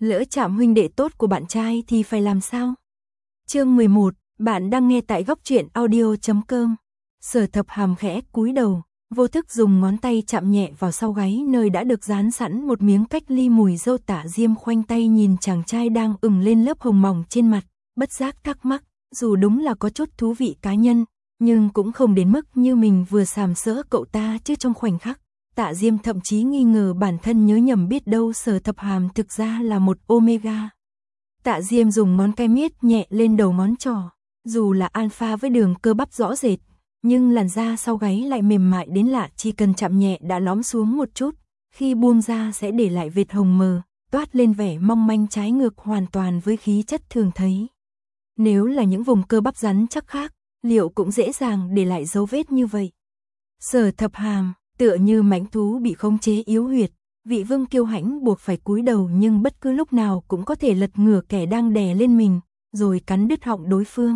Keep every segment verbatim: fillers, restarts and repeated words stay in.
Lỡ chạm huynh đệ tốt của bạn trai thì phải làm sao? Chương mười một, bạn đang nghe tại góc truyện audio chấm com. Sở Thập Hàm khẽ cúi đầu, vô thức dùng ngón tay chạm nhẹ vào sau gáy nơi đã được dán sẵn một miếng cách ly mùi dâu. Tạ Diêm khoanh tay nhìn chàng trai đang ửng lên lớp hồng mỏng trên mặt, bất giác thắc mắc, dù đúng là có chút thú vị cá nhân, nhưng cũng không đến mức như mình vừa sàm sỡ cậu ta chứ. Trong khoảnh khắc, Tạ Diêm thậm chí nghi ngờ bản thân nhớ nhầm, biết đâu Sở Thập Hàm thực ra là một omega. Tạ Diêm dùng ngón cái miết nhẹ lên đầu ngón trỏ, dù là alpha với đường cơ bắp rõ rệt, nhưng làn da sau gáy lại mềm mại đến lạ, chỉ cần chạm nhẹ đã lõm xuống một chút, khi buông ra sẽ để lại vệt hồng mờ, toát lên vẻ mong manh, trái ngược hoàn toàn với khí chất thường thấy. Nếu là những vùng cơ bắp rắn chắc khác, liệu cũng dễ dàng để lại dấu vết như vậy. Sở Thập Hàm tựa như mãnh thú bị khống chế yếu huyệt, vị vương kiêu hãnh buộc phải cúi đầu, nhưng bất cứ lúc nào cũng có thể lật ngửa kẻ đang đè lên mình, rồi cắn đứt họng đối phương.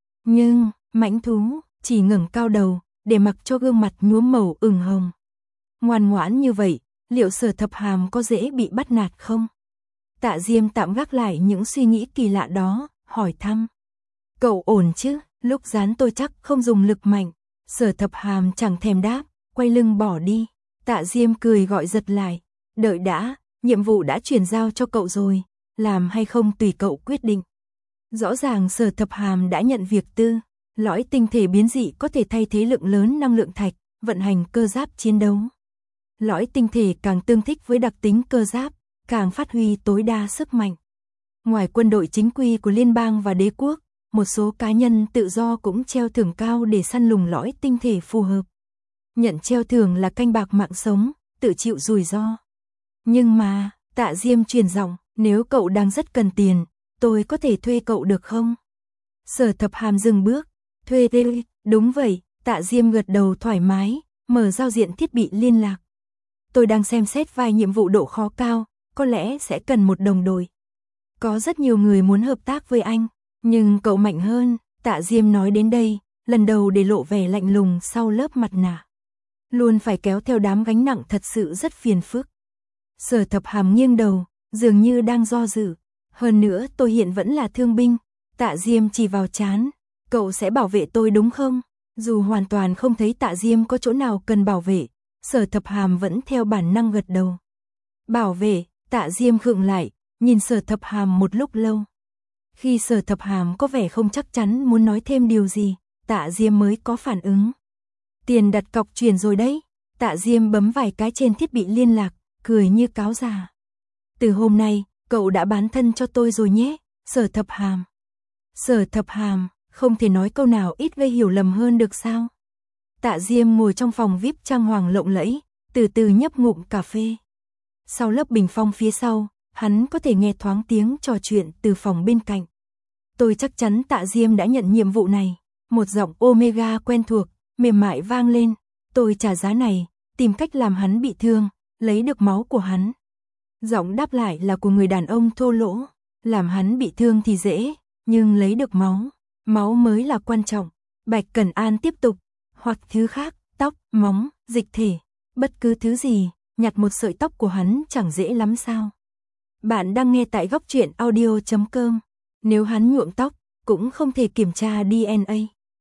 Nhưng mãnh thú chỉ ngẩng cao đầu, để mặc cho gương mặt nhuốm màu ửng hồng. Ngoan ngoãn như vậy, liệu Sở Thập Hàm có dễ bị bắt nạt không? Tạ Diêm tạm gác lại những suy nghĩ kỳ lạ đó, hỏi thăm. Cậu ổn chứ? Lúc dán tôi chắc không dùng lực mạnh. Sở Thập Hàm chẳng thèm đáp, quay lưng bỏ đi. Tạ Diêm cười gọi giật lại. Đợi đã, nhiệm vụ đã chuyển giao cho cậu rồi, làm hay không tùy cậu quyết định. Rõ ràng Sở Thập Hàm đã nhận việc tư. Lõi tinh thể biến dị có thể thay thế lượng lớn năng lượng thạch, vận hành cơ giáp chiến đấu. Lõi tinh thể càng tương thích với đặc tính cơ giáp, càng phát huy tối đa sức mạnh. Ngoài quân đội chính quy của liên bang và đế quốc, một số cá nhân tự do cũng treo thưởng cao để săn lùng lõi tinh thể phù hợp. Nhận treo thưởng là canh bạc mạng sống, tự chịu rủi ro. Nhưng mà, Tạ Diêm truyền giọng, nếu cậu đang rất cần tiền, tôi có thể thuê cậu được không? Sở Thập Hàm dừng bước, thuê đây, đúng vậy. Tạ Diêm gật đầu thoải mái, mở giao diện thiết bị liên lạc. Tôi đang xem xét vài nhiệm vụ độ khó cao, có lẽ sẽ cần một đồng đội. Có rất nhiều người muốn hợp tác với anh, nhưng cậu mạnh hơn. Tạ Diêm nói đến đây, lần đầu để lộ vẻ lạnh lùng sau lớp mặt nạ. Luôn phải kéo theo đám gánh nặng thật sự rất phiền phức. Sở Thập Hàm nghiêng đầu, dường như đang do dự. Hơn nữa tôi hiện vẫn là thương binh. Tạ Diêm chỉ vào trán. Cậu sẽ bảo vệ tôi đúng không? Dù hoàn toàn không thấy Tạ Diêm có chỗ nào cần bảo vệ, Sở Thập Hàm vẫn theo bản năng gật đầu. Bảo vệ? Tạ Diêm khựng lại, nhìn Sở Thập Hàm một lúc lâu. Khi Sở Thập Hàm có vẻ không chắc chắn muốn nói thêm điều gì, Tạ Diêm mới có phản ứng. Tiền đặt cọc chuyển rồi đấy. Tạ Diêm bấm vài cái trên thiết bị liên lạc, cười như cáo già. Từ hôm nay, cậu đã bán thân cho tôi rồi nhé, Sở Thập Hàm. Sở Thập Hàm, không thể nói câu nào ít gây hiểu lầm hơn được sao? Tạ Diêm ngồi trong phòng vi ai pi trang hoàng lộng lẫy, từ từ nhấp ngụm cà phê. Sau lớp bình phong phía sau, hắn có thể nghe thoáng tiếng trò chuyện từ phòng bên cạnh. Tôi chắc chắn Tạ Diêm đã nhận nhiệm vụ này. Một giọng omega quen thuộc, mềm mại vang lên. Tôi trả giá này, tìm cách làm hắn bị thương, lấy được máu của hắn. Giọng đáp lại là của người đàn ông thô lỗ. Làm hắn bị thương thì dễ, nhưng lấy được máu, máu mới là quan trọng. Bạch Cẩn An tiếp tục, hoặc thứ khác, tóc, móng, dịch thể, bất cứ thứ gì, nhặt một sợi tóc của hắn chẳng dễ lắm sao? Bạn đang nghe tại góc truyện audio chấm com. Nếu hắn nhuộm tóc, cũng không thể kiểm tra đê en a.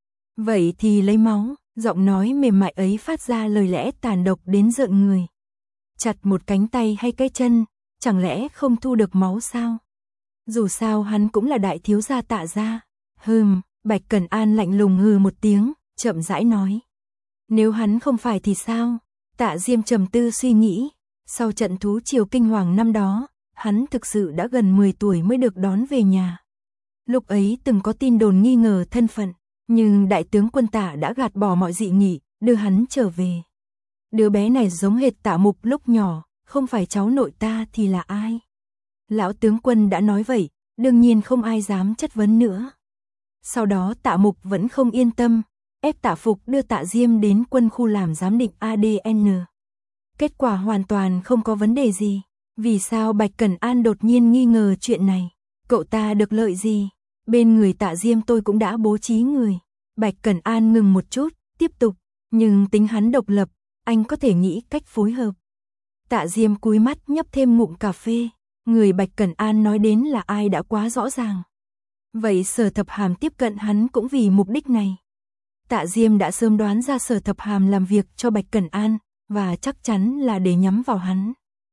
Vậy thì lấy máu. Giọng nói mềm mại ấy phát ra lời lẽ tàn độc đến rợn người. Chặt một cánh tay hay cái chân, chẳng lẽ không thu được máu sao? Dù sao hắn cũng là đại thiếu gia Tạ gia. Hừm, Bạch Cẩn An lạnh lùng hừ một tiếng, chậm rãi nói. Nếu hắn không phải thì sao? Tạ Diêm trầm tư suy nghĩ. Sau trận thú triều kinh hoàng năm đó, hắn thực sự đã gần mười tuổi mới được đón về nhà. Lúc ấy từng có tin đồn nghi ngờ thân phận, nhưng đại tướng quân Tạ đã gạt bỏ mọi dị nghị, đưa hắn trở về. Đứa bé này giống hệt Tạ Mục lúc nhỏ, không phải cháu nội ta thì là ai? Lão tướng quân đã nói vậy, đương nhiên không ai dám chất vấn nữa. Sau đó Tạ Mục vẫn không yên tâm, ép Tạ Phục đưa Tạ Diêm đến quân khu làm giám định a đê en. Kết quả hoàn toàn không có vấn đề gì. Vì sao Bạch Cẩn An đột nhiên nghi ngờ chuyện này? Cậu ta được lợi gì? Bên người Tạ Diêm tôi cũng đã bố trí người. Bạch Cẩn An ngừng một chút, tiếp tục. Nhưng tính hắn độc lập, anh có thể nghĩ cách phối hợp. Tạ Diêm cúi mắt nhấp thêm ngụm cà phê. Người Bạch Cẩn An nói đến là ai đã quá rõ ràng. Vậy Sở Thập Hàm tiếp cận hắn cũng vì mục đích này. Tạ Diêm đã sớm đoán ra Sở Thập Hàm làm việc cho Bạch Cẩn An, và chắc chắn là để nhắm vào hắn.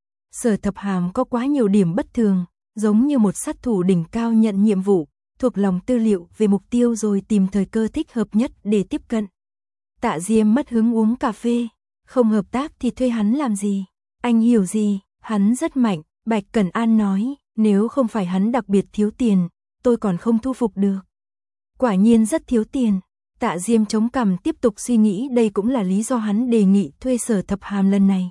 Sở Thập Hàm có quá nhiều điểm bất thường, giống như một sát thủ đỉnh cao nhận nhiệm vụ, thuộc lòng tư liệu về mục tiêu rồi tìm thời cơ thích hợp nhất để tiếp cận. Tạ Diêm mất hứng uống cà phê, không hợp tác thì thuê hắn làm gì? Anh hiểu gì? Hắn rất mạnh, Bạch Cẩn An nói, nếu không phải hắn đặc biệt thiếu tiền, tôi còn không thu phục được. Quả nhiên rất thiếu tiền. Tạ Diêm chống cằm tiếp tục suy nghĩ đây cũng là lý do hắn đề nghị thuê Sở Thập Hàm lần này.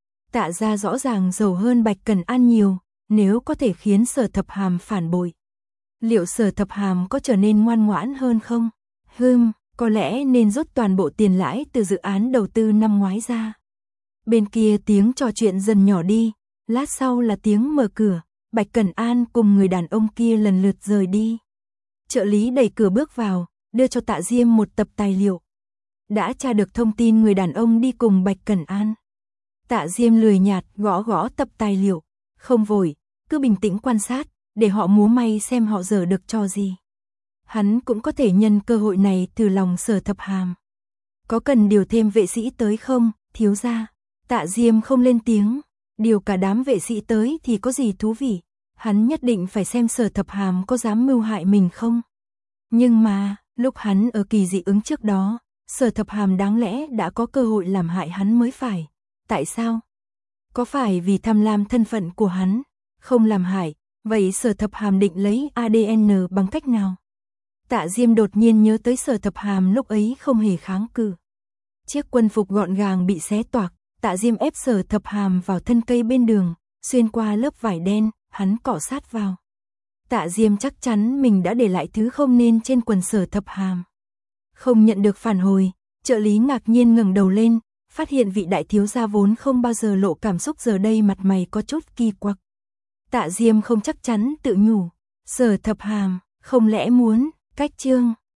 Tạ gia rõ ràng giàu hơn Bạch Cẩn An nhiều, nếu có thể khiến Sở Thập Hàm phản bội. Liệu Sở Thập Hàm có trở nên ngoan ngoãn hơn không? Hừm, có lẽ nên rút toàn bộ tiền lãi từ dự án đầu tư năm ngoái ra. Bên kia tiếng trò chuyện dần nhỏ đi, lát sau là tiếng mở cửa, Bạch Cẩn An cùng người đàn ông kia lần lượt rời đi. Trợ lý đẩy cửa bước vào, đưa cho Tạ Diêm một tập tài liệu. Đã tra được thông tin người đàn ông đi cùng Bạch Cẩn An. Tạ Diêm lười nhạt gõ gõ tập tài liệu, không vội, cứ bình tĩnh quan sát, để họ múa may xem họ dở được trò gì. Hắn cũng có thể nhân cơ hội này thử lòng Sở Thập Hàm. Có cần điều thêm vệ sĩ tới không, thiếu gia? Tạ Diêm không lên tiếng, điều cả đám vệ sĩ tới thì có gì thú vị, hắn nhất định phải xem Sở Thập Hàm có dám mưu hại mình không. Nhưng mà, lúc hắn ở kỳ dị ứng trước đó, Sở Thập Hàm đáng lẽ đã có cơ hội làm hại hắn mới phải. Tại sao? Có phải vì tham lam thân phận của hắn? Không làm hại, vậy Sở Thập Hàm định lấy a đê en bằng cách nào? Tạ Diêm đột nhiên nhớ tới Sở Thập Hàm lúc ấy không hề kháng cự. Chiếc quân phục gọn gàng bị xé toạc, Tạ Diêm ép Sở Thập Hàm vào thân cây bên đường, xuyên qua lớp vải đen, hắn cọ sát vào. Tạ Diêm chắc chắn mình đã để lại thứ không nên trên quần Sở Thập Hàm. Không nhận được phản hồi, trợ lý ngạc nhiên ngẩng đầu lên, phát hiện vị đại thiếu gia vốn không bao giờ lộ cảm xúc giờ đây mặt mày có chút kỳ quặc. Tạ Diêm không chắc chắn tự nhủ, Sở Thập Hàm, không lẽ muốn, cách chương.